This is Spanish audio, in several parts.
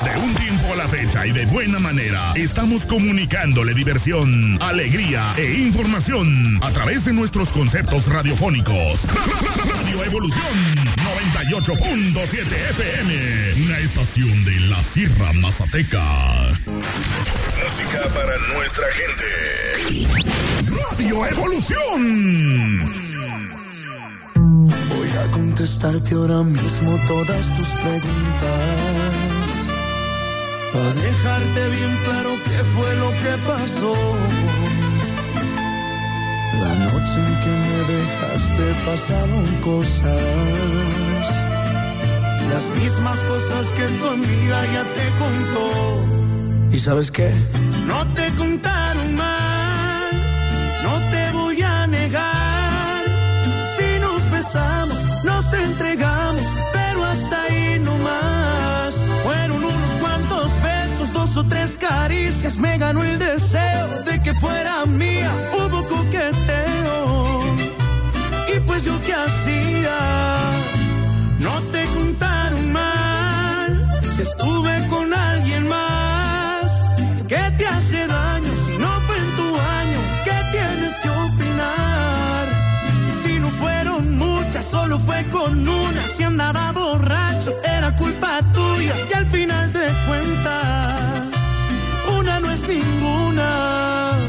De un tiempo a la fecha y de buena manera, estamos comunicándole diversión, alegría e información a través de nuestros conceptos radiofónicos. Radio Evolución 98.7 FM, una estación de la Sierra Mazateca. Música para nuestra gente. Radio Evolución. Voy a contestarte ahora mismo todas tus preguntas, para dejarte bien claro qué fue lo que pasó. La noche en que me dejaste pasaron cosas, las mismas cosas que tu amiga ya te contó. ¿Y sabes qué? No te contaron mal, no te voy a negar. Si nos besamos, nos entregamos, pero hasta ahí no más. Fueron unos cuantos besos, 2 o 3 caricias, me ganó el deseo de que fuera mía. Hubo coqueteo, y pues yo qué hacía. No te contaron mal, si estuve con alguien más. ¿Qué te hace daño si no fue en tu año? ¿Qué tienes que opinar? Si no fueron muchas, solo fue con una. Si andaba borracho, era culpa tuya. Y al final de cuentas, una no es ninguna.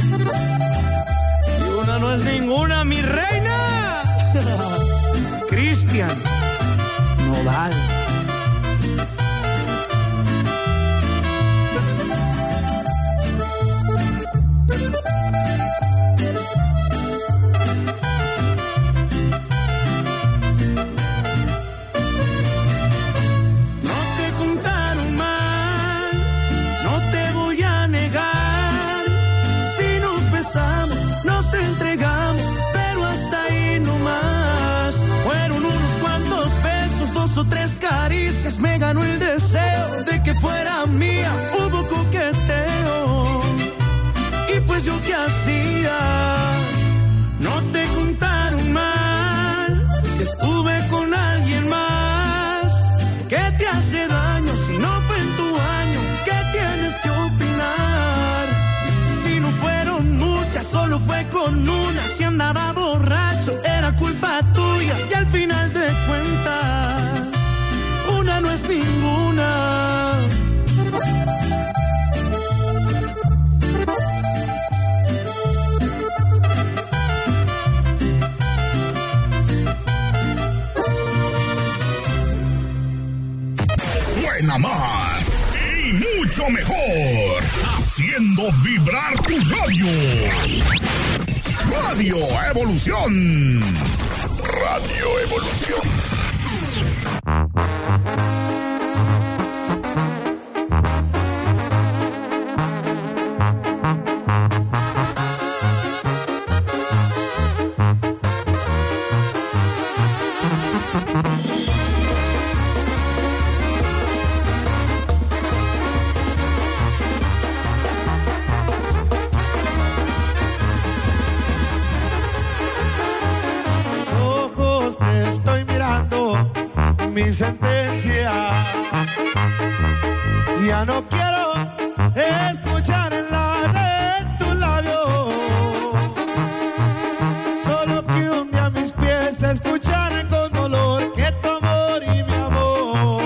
Y una no es ninguna, mi reina. Cristian Nodal. Me ganó el deseo de que fuera mía. Hubo coqueteo, y pues yo qué hacía. No te contaron mal, si estuve con alguien más. ¿Qué te hace daño si no fue en tu año? ¿Qué tienes que opinar? Si no fueron muchas, solo fue con una. Si andaba borracho, era culpa tuya. Y al final de cuentas, una no es ninguna. Suena más y mucho mejor, haciendo vibrar tu radio. Radio Evolución. Radio Evolución. Mi sentencia, ya no quiero escuchar la de tu labio, solo que un día mis pies escucharan con dolor que tu amor y mi amor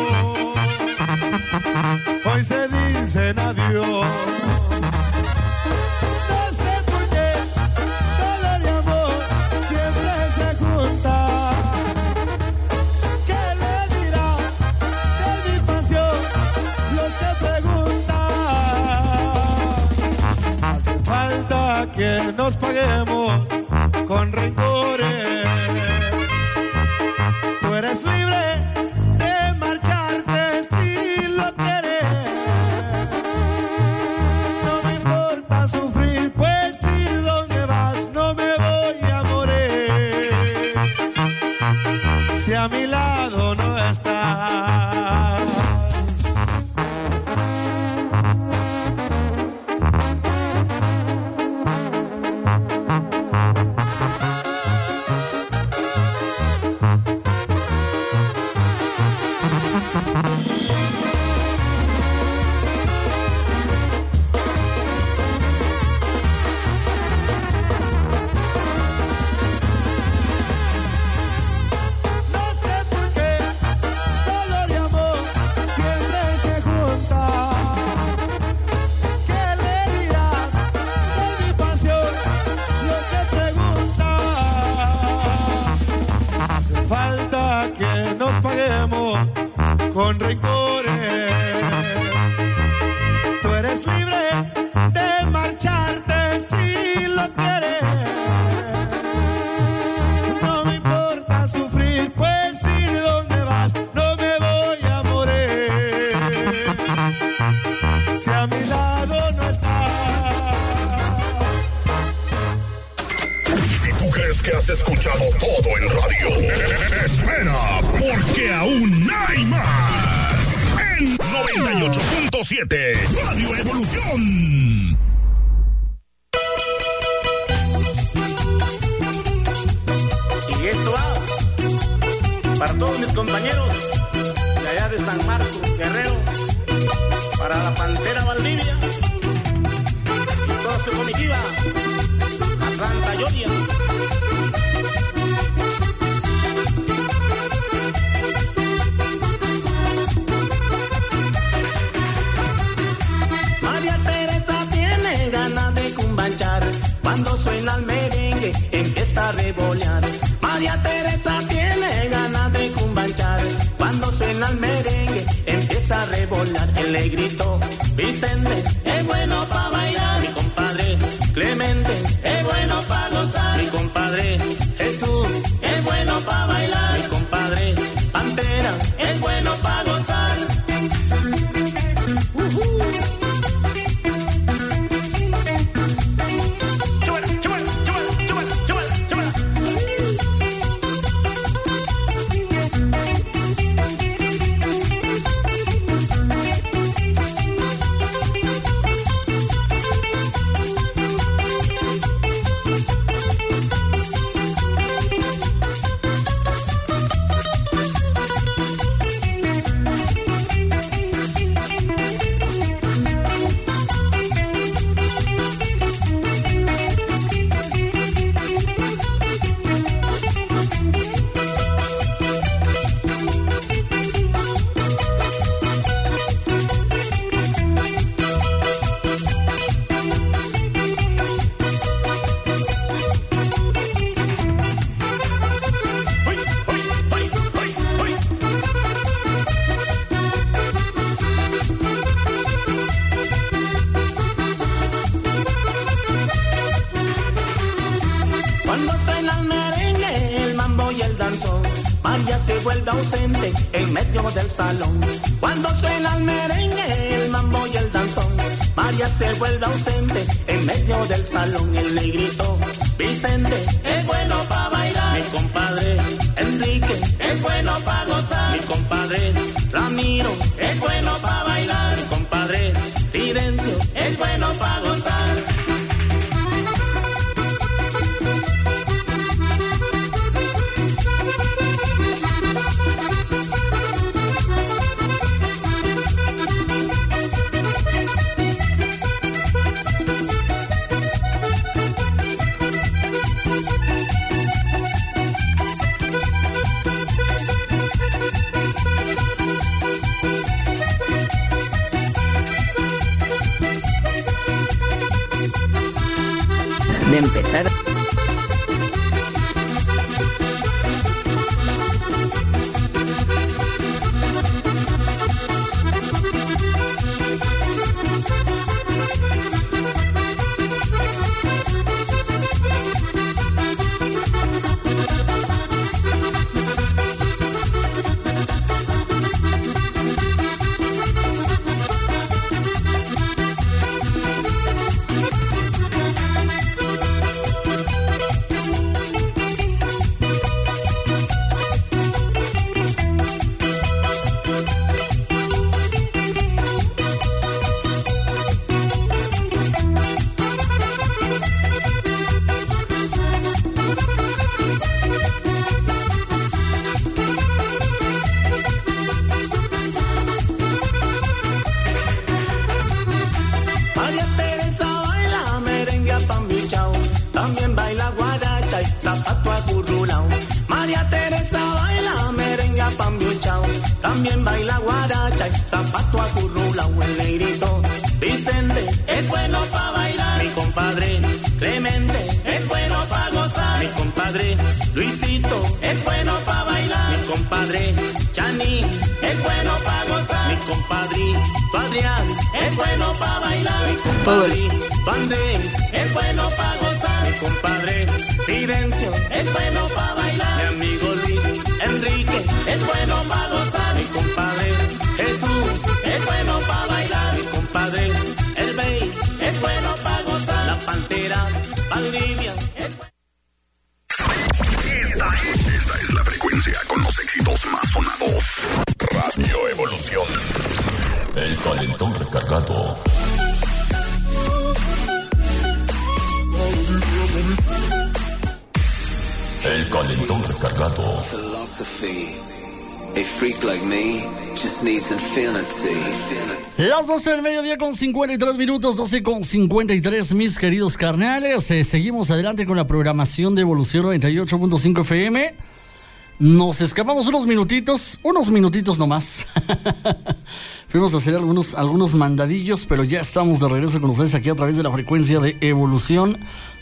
hoy se dicen adiós. No sé por qué dolor y amor siempre se juntan. Que nos paguemos con rencores. Tú eres libre de marcharte si lo quieres. No me importa sufrir, pues ir donde vas no me voy a morir. Si a mi lado no estás. escuchado todo en radio. Espera, porque aún hay más. En 98.7 Radio Evolución. Y esto va para todos mis compañeros de allá de San Marcos, Guerrero, para la Pantera Valdivia y toda su comitiva, Atlanta, Georgia. María Teresa tiene ganas de cumbanchar, cuando suena el merengue empieza a revolear. María Teresa tiene ganas de cumbanchar, cuando suena el merengue empieza a revolear. Él le gritó, Vicente, es bueno pa' bailar. Mi compadre Clemente, es bueno pa' gozar. Mi compadre Jesús, es bueno pa' bailar. Mi compadre Pantera, es bueno pa' gozar. Se vuelve ausente en medio del salón. Cuando suena el merengue, el mambo y el danzón, María se vuelve ausente en medio del salón. Él le gritó, Vicente, es bueno pa' bailar. Mi compadre Enrique, es bueno pa' gozar. Mi compadre Ramiro, es bueno pa' bailar. Mi compadre Fidencio, es bueno pa' gozar. De empezar. También baila guaracha y zapato acurrulao. El negrito Vicente es bueno pa' bailar. Mi compadre Clemente es bueno pa' gozar. Mi compadre Luisito es bueno pa' bailar. Mi compadre Chani es bueno pa' gozar. Mi compadrito Adrián es bueno pa' bailar. Mi compadre Bandés es bueno pa' gozar. Mi compadre Fidencio es bueno pa' bailar. Mi amigo Luis Enrique es bueno pa' gozar. Mi compadre Jesús es bueno pa' bailar. Mi compadre El Bey es bueno pa' gozar. La Pantera Valdivia es bueno. calentón recargado. El calentón recargado. A freak like me just needs infinity. Las 12 del mediodía con 53 minutos, 12 con 53, mis queridos carnales. Seguimos adelante con la programación de Evolución 98.5 FM. Nos escapamos unos minutitos nomás. Fuimos a hacer algunos mandadillos, pero ya estamos de regreso con ustedes aquí a través de la frecuencia de Evolución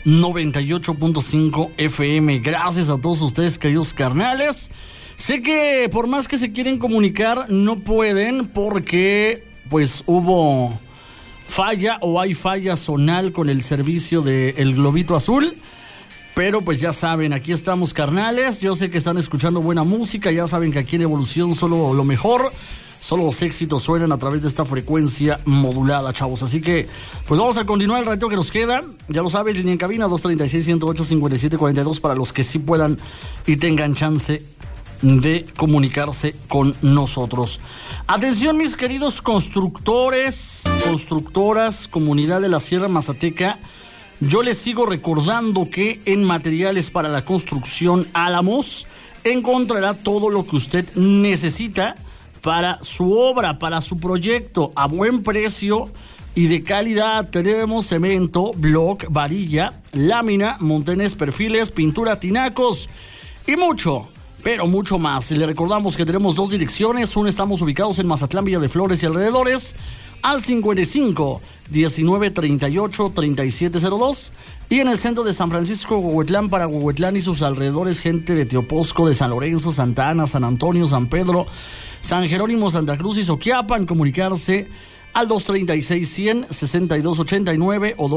98.5 FM. Gracias a todos ustedes, queridos carnales. Sé que por más que se quieren comunicar, no pueden porque pues hubo falla o hay falla zonal con el servicio del Globito Azul. Pero pues ya saben, aquí estamos, carnales. Yo sé que están escuchando buena música. Ya saben que aquí en Evolución solo lo mejor, solo los éxitos suenan a través de esta frecuencia modulada, chavos. Así que pues vamos a continuar el reto que nos queda. Ya lo sabes, línea en cabina 236-108-5742 para los que sí puedan y tengan chance de comunicarse con nosotros. Atención, mis queridos constructores, constructoras, comunidad de la Sierra Mazateca. Yo les sigo recordando que en Materiales para la Construcción Álamos encontrará todo lo que usted necesita para su obra, para su proyecto, a buen precio y de calidad. Tenemos cemento, block, varilla, lámina, montones, perfiles, pintura, tinacos y mucho, pero mucho más. Le recordamos que tenemos dos direcciones. Una, estamos ubicados en Mazatlán, Villa de Flores y alrededores, al 55 19 38 3702, y en el centro de San Francisco, Huehuetlán, para Huehuetlán y sus alrededores, gente de Teoposco, de San Lorenzo, Santa Ana, San Antonio, San Pedro, San Jerónimo, Santa Cruz y Soquiapan. Comunicarse al 236-100-6289 o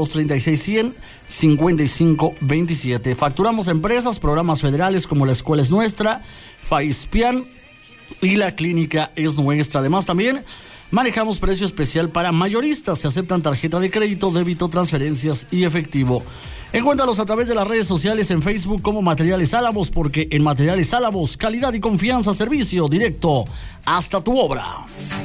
236-100-5527. Facturamos empresas, programas federales como La Escuela es Nuestra, FAISPIAN y La Clínica es Nuestra. Además, también manejamos precio especial para mayoristas. Se aceptan tarjeta de crédito, débito, transferencias y efectivo. Encuéntralos a través de las redes sociales, en Facebook como Materiales Álamos, porque en Materiales Álamos, calidad y confianza, servicio directo hasta tu obra.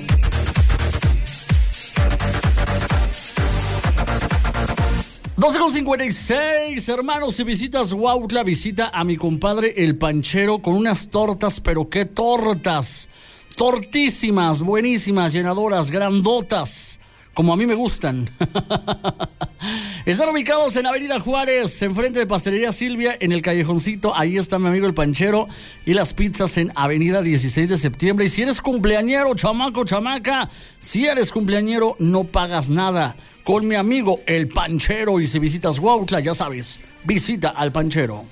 Con 56, hermanos, si visitas Huautla, visita a mi compadre El Panchero con unas tortas, pero qué tortas, tortísimas, buenísimas, llenadoras, grandotas, como a mí me gustan. Están ubicados en Avenida Juárez, enfrente de Pastelería Silvia, en el callejoncito. Ahí está mi amigo El Panchero. Y las pizzas en Avenida 16 de septiembre. Y si eres cumpleañero, chamaco, chamaca, si eres cumpleañero, no pagas nada con mi amigo El Panchero. Y si visitas Huautla, ya sabes, visita al Panchero.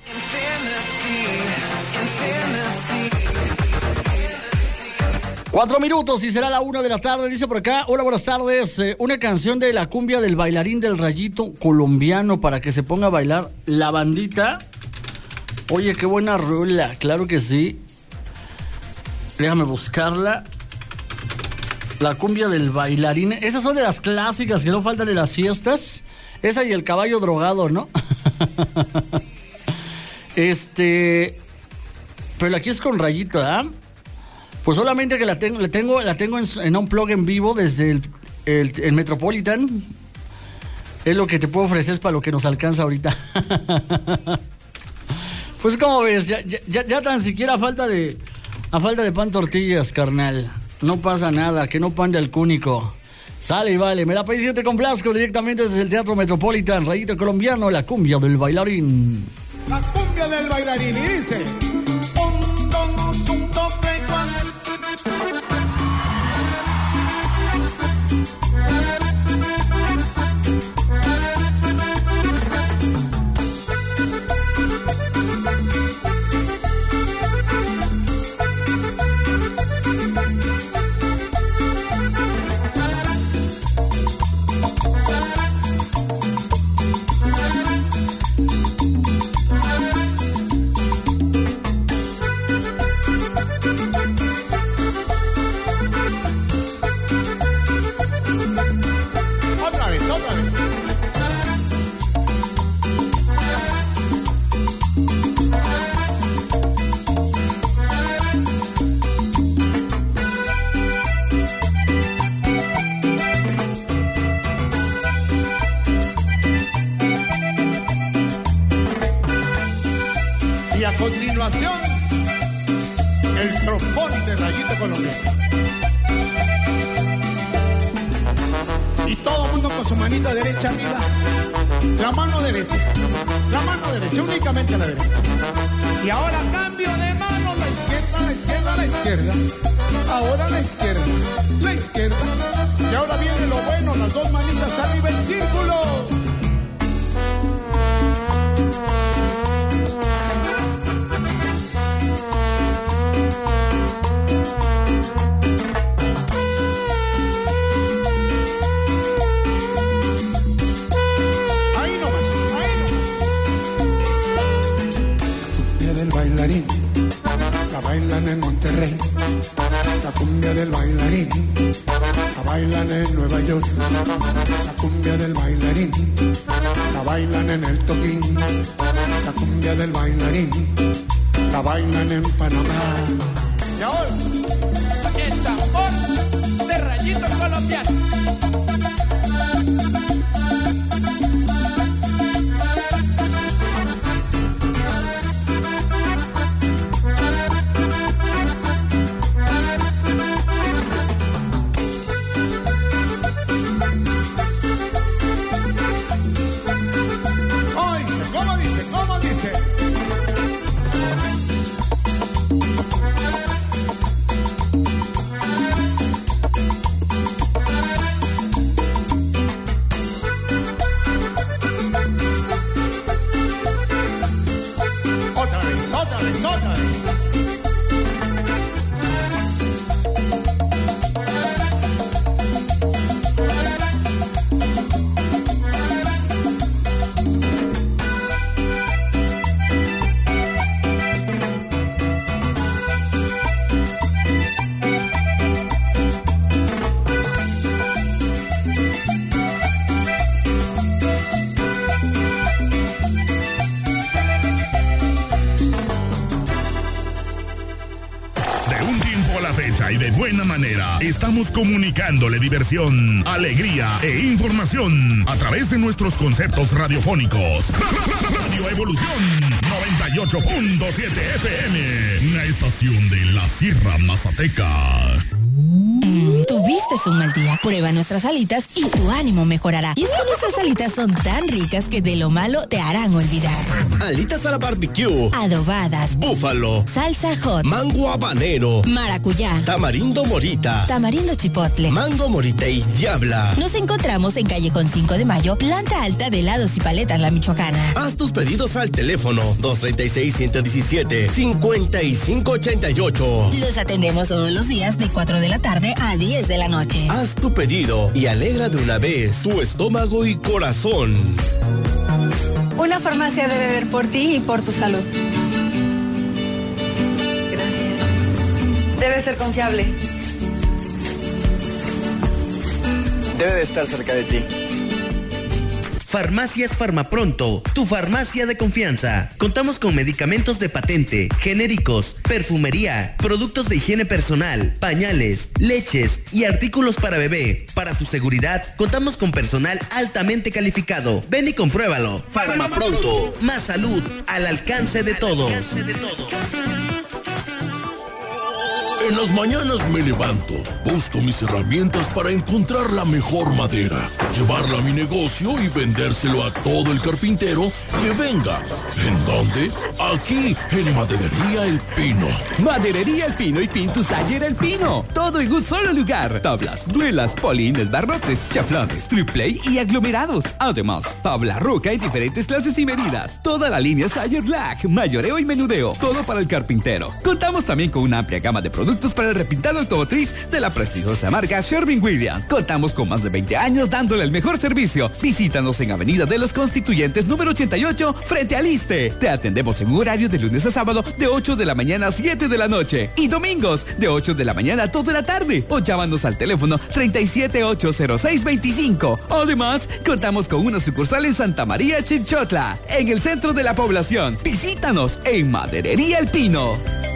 4 minutos y será la 1 de la tarde. Dice por acá: hola, buenas tardes. Una canción de la cumbia del bailarín del Rayito colombiano para que se ponga a bailar la bandita. Oye, qué buena rola, claro que sí. Déjame buscarla. La cumbia del bailarín. Esas son de las clásicas que no faltan en las fiestas. Esa y el caballo drogado, ¿no? Pero aquí es con Rayito, ¿ah? Pues solamente que la tengo en un plug en vivo desde el Metropolitan. Es lo que te puedo ofrecer, es para lo que nos alcanza ahorita. Pues como ves, ya tan siquiera a falta de pan tortillas, carnal. No pasa nada, que no pan de alcúnico. Sale y vale, me la pedí y te complazco directamente desde el Teatro Metropolitan. Rayito colombiano, la cumbia del bailarín. La cumbia del bailarín, y dice: continuación, el trombón de Rayito colombiano. Y todo el mundo con su manita derecha arriba. La mano derecha, únicamente la derecha. Y ahora cambio de mano, la izquierda, la izquierda. Ahora la izquierda. Y ahora viene lo bueno, las dos manitas arriba, el círculo. La bailan en Monterrey, la cumbia del bailarín, la bailan en Nueva York, la cumbia del bailarín, la bailan en el Toquín, la cumbia del bailarín, la bailan en Panamá. Y ahora, el tambor de Rayito colombiano. Y de buena manera, estamos comunicándole diversión, alegría e información a través de nuestros conceptos radiofónicos. Radio Evolución 98.7 FM, una estación de la Sierra Mazateca. Tuviste un mal día. Prueba nuestras alitas y tu ánimo mejorará. Y es que nuestras alitas son tan ricas que de lo malo te harán olvidar. Alitas a la barbecue, adobadas, búfalo, salsa hot, mango habanero, maracuyá, tamarindo morita, tamarindo chipotle, mango morita y diabla. Nos encontramos en calle con 5 de Mayo, planta alta de helados y paletas La Michoacana. Haz tus pedidos al teléfono 236-117-5588. Los atendemos todos los días de 4 de la tarde a 10 de la noche. Haz tu pedido y alegra de una vez su estómago y corazón. Una farmacia debe ver por ti y por tu salud. Gracias. Debe ser confiable. Debe de estar cerca de ti. Farmacias Farmapronto, tu farmacia de confianza. Contamos con medicamentos de patente, genéricos, perfumería, productos de higiene personal, pañales, leches y artículos para bebé. Para tu seguridad, contamos con personal altamente calificado. Ven y compruébalo. Farmapronto, más salud al alcance de todos. En las mañanas me levanto, busco mis herramientas para encontrar la mejor madera, llevarla a mi negocio y vendérselo a todo el carpintero que venga. ¿En dónde? Aquí, en Maderería El Pino. Maderería El Pino y Pintus Ayer El Pino. Todo en un solo lugar. Tablas, duelas, polines, barrotes, chaflones, triple y aglomerados. Además, tabla roca en diferentes clases y medidas. Toda la línea Sayer Black, mayoreo y menudeo. Todo para el carpintero. Contamos también con una amplia gama de productos para el repintado automotriz de la prestigiosa marca Sherwin-Williams. Contamos con más de 20 años dándole el mejor servicio. Visítanos en Avenida de los Constituyentes número 88 frente al ISSSTE. Te atendemos en un horario de lunes a sábado de 8 de la mañana a 7 de la noche y domingos de 8 de la mañana a 2 de la tarde o llámanos al teléfono 3780625. Además, contamos con una sucursal en Santa María Chinchotla, en el centro de la población. Visítanos en Maderería El Pino.